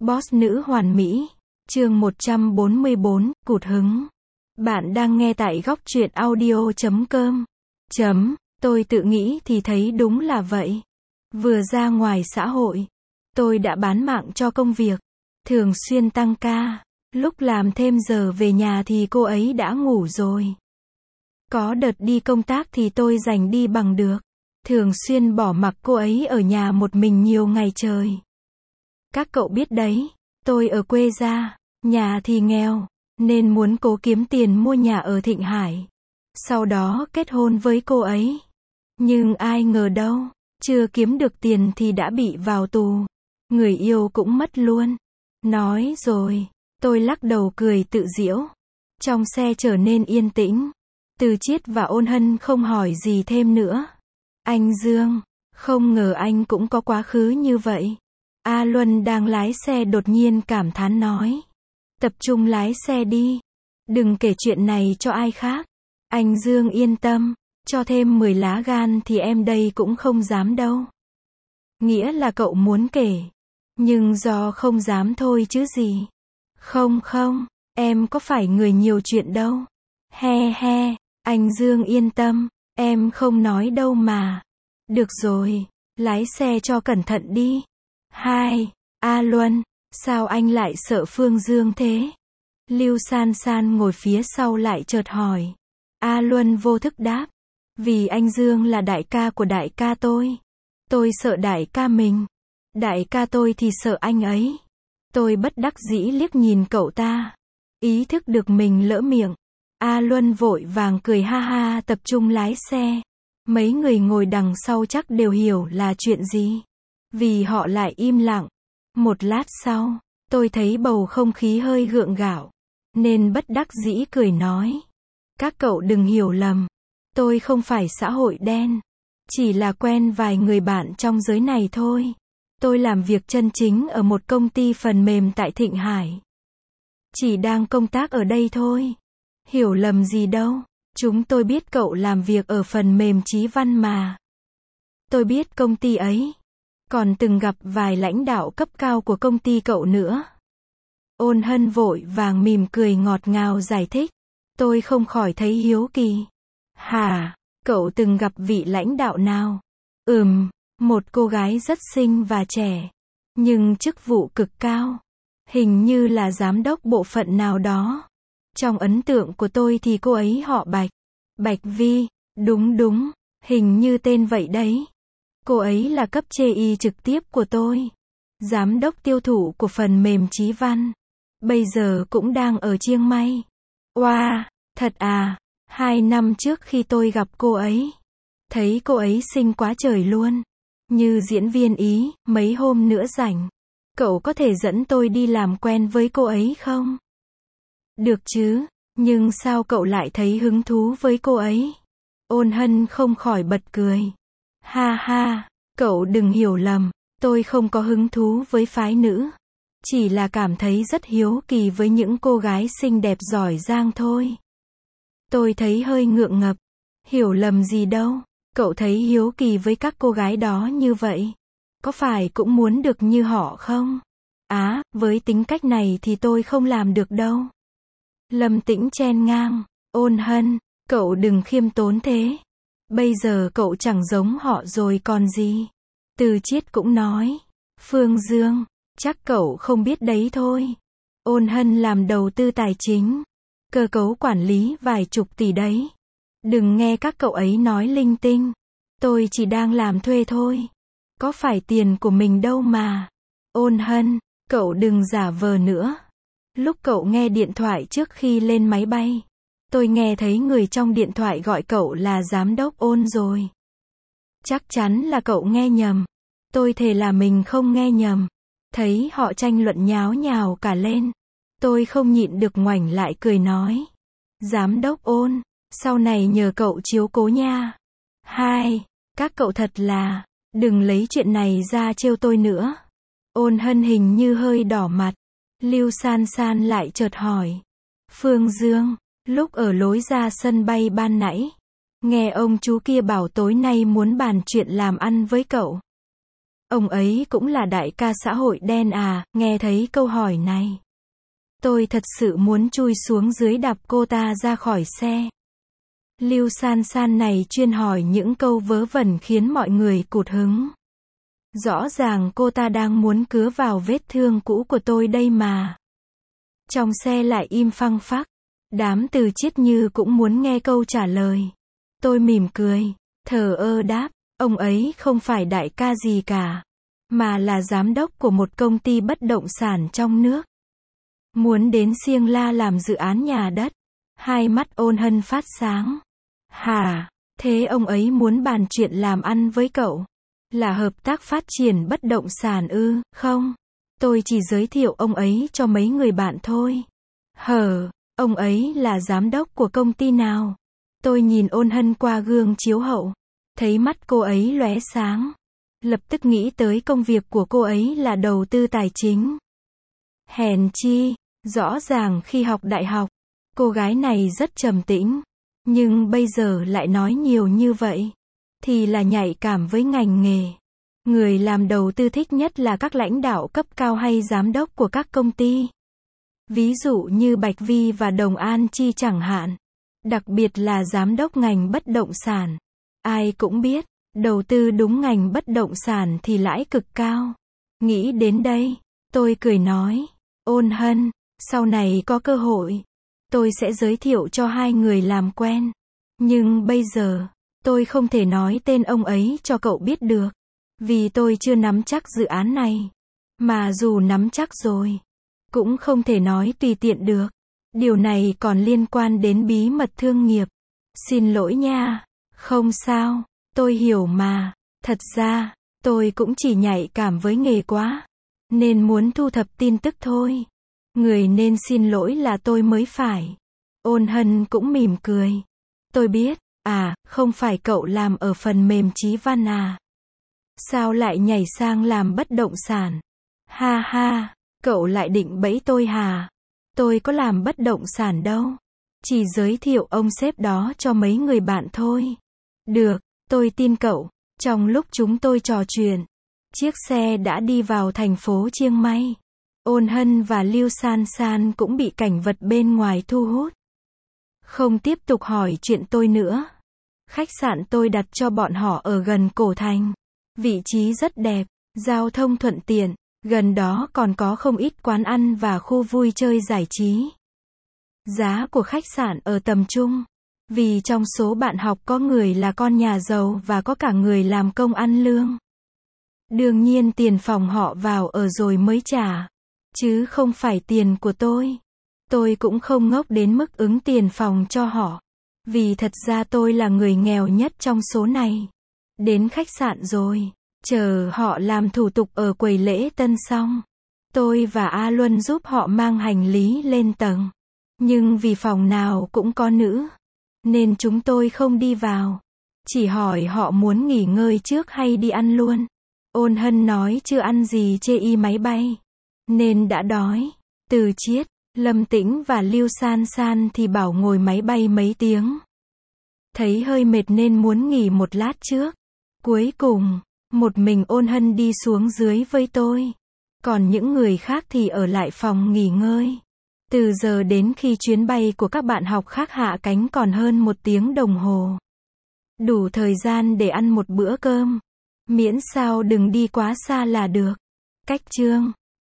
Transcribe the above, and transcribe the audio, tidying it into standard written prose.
Boss nữ hoàn mỹ. Chương 144, cụt hứng. Bạn đang nghe tại góc truyện audio.com. Tôi tự nghĩ thì thấy đúng là vậy. Vừa ra ngoài xã hội, tôi đã bán mạng cho công việc, thường xuyên tăng ca. Lúc làm thêm giờ về nhà thì cô ấy đã ngủ rồi. Có đợt đi công tác thì tôi giành đi bằng được. Thường xuyên bỏ mặc cô ấy ở nhà một mình nhiều ngày trời. Các cậu biết đấy, tôi ở quê ra, nhà thì nghèo, nên muốn cố kiếm tiền mua nhà ở Thịnh Hải. Sau đó kết hôn với cô ấy. Nhưng ai ngờ đâu, chưa kiếm được tiền thì đã bị vào tù. Người yêu cũng mất luôn. Nói rồi, tôi lắc đầu cười tự giễu. Trong xe trở nên yên tĩnh. Từ Chiết và Ôn Hân không hỏi gì thêm nữa. Anh Dương, không ngờ anh cũng có quá khứ như vậy. A Luân đang lái xe đột nhiên cảm thán nói. Tập trung lái xe đi. Đừng kể chuyện này cho ai khác. Anh Dương yên tâm, cho thêm 10 lá gan thì em đây cũng không dám đâu. Nghĩa là cậu muốn kể. Nhưng do không dám thôi chứ gì. Không, em có phải người nhiều chuyện đâu. He, anh Dương yên tâm, em không nói đâu mà. Được rồi, lái xe cho cẩn thận đi. A Luân, sao anh lại sợ Phương Dương thế? Lưu San San ngồi phía sau lại chợt hỏi. A Luân vô thức đáp. Vì anh Dương là đại ca của đại ca tôi. Tôi sợ đại ca mình. Đại ca tôi thì sợ anh ấy. Tôi bất đắc dĩ liếc nhìn cậu ta. Ý thức được mình lỡ miệng. A Luân vội vàng cười ha ha tập trung lái xe. Mấy người ngồi đằng sau chắc đều hiểu là chuyện gì. Vì họ lại im lặng. Một lát sau, tôi thấy bầu không khí hơi gượng gạo. Nên bất đắc dĩ cười nói. Các cậu đừng hiểu lầm. Tôi không phải xã hội đen. Chỉ là quen vài người bạn trong giới này thôi. Tôi làm việc chân chính ở một công ty phần mềm tại Thịnh Hải. Chỉ đang công tác ở đây thôi. Hiểu lầm gì đâu. Chúng tôi biết cậu làm việc ở phần mềm Chí Văn mà. Tôi biết công ty ấy. Còn từng gặp vài lãnh đạo cấp cao của công ty cậu nữa. Ôn Hân vội vàng mỉm cười ngọt ngào giải thích. Tôi không khỏi thấy hiếu kỳ. Hả, cậu từng gặp vị lãnh đạo nào? Một cô gái rất xinh và trẻ. Nhưng chức vụ cực cao. Hình như là giám đốc bộ phận nào đó. Trong ấn tượng của tôi thì cô ấy họ Bạch. Bạch Vi, đúng, hình như tên vậy đấy. Cô ấy là cấp chê y trực tiếp của tôi. Giám đốc tiêu thụ của phần mềm Chí Văn. Bây giờ cũng đang ở Chiang Mai. Wow, thật à, 2 năm trước khi tôi gặp cô ấy. Thấy cô ấy xinh quá trời luôn. Như diễn viên Ý, mấy hôm nữa rảnh. Cậu có thể dẫn tôi đi làm quen với cô ấy không? Được chứ, nhưng sao cậu lại thấy hứng thú với cô ấy? Ôn Hân không khỏi bật cười. Ha, cậu đừng hiểu lầm, tôi không có hứng thú với phái nữ. Chỉ là cảm thấy rất hiếu kỳ với những cô gái xinh đẹp giỏi giang thôi. Tôi thấy hơi ngượng ngập. Hiểu lầm gì đâu, cậu thấy hiếu kỳ với các cô gái đó như vậy. Có phải cũng muốn được như họ không? Với tính cách này thì tôi không làm được đâu. Lâm Tĩnh chen ngang. Ôn Hân, cậu đừng khiêm tốn thế. Bây giờ cậu chẳng giống họ rồi còn gì. Từ Chiết cũng nói. Phương Dương, chắc cậu không biết đấy thôi. Ôn Hân làm đầu tư tài chính. Cơ cấu quản lý vài chục tỷ đấy. Đừng nghe các cậu ấy nói linh tinh. Tôi chỉ đang làm thuê thôi. Có phải tiền của mình đâu mà. Ôn Hân, cậu đừng giả vờ nữa. Lúc cậu nghe điện thoại trước khi lên máy bay, tôi nghe thấy người trong điện thoại gọi cậu là giám đốc Ôn rồi. Chắc chắn là cậu nghe nhầm. Tôi thề là mình không nghe nhầm. Thấy họ tranh luận nháo nhào cả lên. Tôi không nhịn được ngoảnh lại cười nói. Giám đốc Ôn, sau này nhờ cậu chiếu cố nha. Các cậu thật là, đừng lấy chuyện này ra trêu tôi nữa. Ôn Hân hình như hơi đỏ mặt. Lưu San San lại chợt hỏi. Phương Dương, lúc ở lối ra sân bay ban nãy, nghe ông chú kia bảo tối nay muốn bàn chuyện làm ăn với cậu. Ông ấy cũng là đại ca xã hội đen à? Nghe thấy câu hỏi này, tôi thật sự muốn chui xuống dưới đạp cô ta ra khỏi xe. Lưu San San này chuyên hỏi những câu vớ vẩn khiến mọi người cụt hứng. Rõ ràng cô ta đang muốn cứa vào vết thương cũ của tôi đây mà. Trong xe lại im phăng phắc. Đám Từ Chiết như cũng muốn nghe câu trả lời. Tôi mỉm cười, thờ ơ đáp, ông ấy không phải đại ca gì cả, mà là giám đốc của một công ty bất động sản trong nước. Muốn đến Siêng La làm dự án nhà đất. Hai mắt Ôn Hân phát sáng. Hả? Thế ông ấy muốn bàn chuyện làm ăn với cậu? Là hợp tác phát triển bất động sản ư? Không. Tôi chỉ giới thiệu ông ấy cho mấy người bạn thôi. Hờ, ông ấy là giám đốc của công ty nào? Tôi nhìn Ôn Hân qua gương chiếu hậu. Thấy mắt cô ấy lóe sáng. Lập tức nghĩ tới công việc của cô ấy là đầu tư tài chính. Hèn chi, rõ ràng khi học đại học, cô gái này rất trầm tĩnh. Nhưng bây giờ lại nói nhiều như vậy. Thì là nhạy cảm với ngành nghề. Người làm đầu tư thích nhất là các lãnh đạo cấp cao hay giám đốc của các công ty. Ví dụ như Bạch Vi và Đồng An Chi chẳng hạn. Đặc biệt là giám đốc ngành bất động sản. Ai cũng biết, đầu tư đúng ngành bất động sản thì lãi cực cao. Nghĩ đến đây, tôi cười nói, Ôn Hân, sau này có cơ hội, tôi sẽ giới thiệu cho hai người làm quen. Nhưng bây giờ, tôi không thể nói tên ông ấy cho cậu biết được. Vì tôi chưa nắm chắc dự án này. Mà dù nắm chắc rồi, cũng không thể nói tùy tiện được. Điều này còn liên quan đến bí mật thương nghiệp. Xin lỗi nha. Không sao, tôi hiểu mà. Thật ra, tôi cũng chỉ nhạy cảm với nghề quá. Nên muốn thu thập tin tức thôi. Người nên xin lỗi là tôi mới phải. Ôn Hân cũng mỉm cười. Tôi biết, không phải cậu làm ở phần mềm Chí Văn à? Sao lại nhảy sang làm bất động sản? Ha ha, cậu lại định bẫy tôi hả? Tôi có làm bất động sản đâu. Chỉ giới thiệu ông sếp đó cho mấy người bạn thôi. Được, tôi tin cậu. Trong lúc chúng tôi trò chuyện, chiếc xe đã đi vào thành phố Chiang Mai. Ôn Hân và Lưu San San cũng bị cảnh vật bên ngoài thu hút. Không tiếp tục hỏi chuyện tôi nữa. Khách sạn tôi đặt cho bọn họ ở gần cổ thành. Vị trí rất đẹp, giao thông thuận tiện, gần đó còn có không ít quán ăn và khu vui chơi giải trí. Giá của khách sạn ở tầm trung. Vì trong số bạn học có người là con nhà giàu và có cả người làm công ăn lương. Đương nhiên tiền phòng họ vào ở rồi mới trả. Chứ không phải tiền của tôi. Tôi cũng không ngốc đến mức ứng tiền phòng cho họ. Vì thật ra tôi là người nghèo nhất trong số này. Đến khách sạn rồi, chờ họ làm thủ tục ở quầy lễ tân xong. Tôi và A Luân giúp họ mang hành lý lên tầng. Nhưng vì phòng nào cũng có nữ, nên chúng tôi không đi vào. Chỉ hỏi họ muốn nghỉ ngơi trước hay đi ăn luôn. Ôn Hân nói chưa ăn gì chê y máy bay. Nên đã đói. Từ Chiết, Lâm Tĩnh và Lưu San San thì bảo ngồi máy bay mấy tiếng. Thấy hơi mệt nên muốn nghỉ một lát trước. Cuối cùng, một mình Ôn Hân đi xuống dưới với tôi. Còn những người khác thì ở lại phòng nghỉ ngơi. Từ giờ đến khi chuyến bay của các bạn học khác hạ cánh còn hơn 1 tiếng đồng hồ. Đủ thời gian để ăn một bữa cơm. Miễn sao đừng đi quá xa là được. Cách chương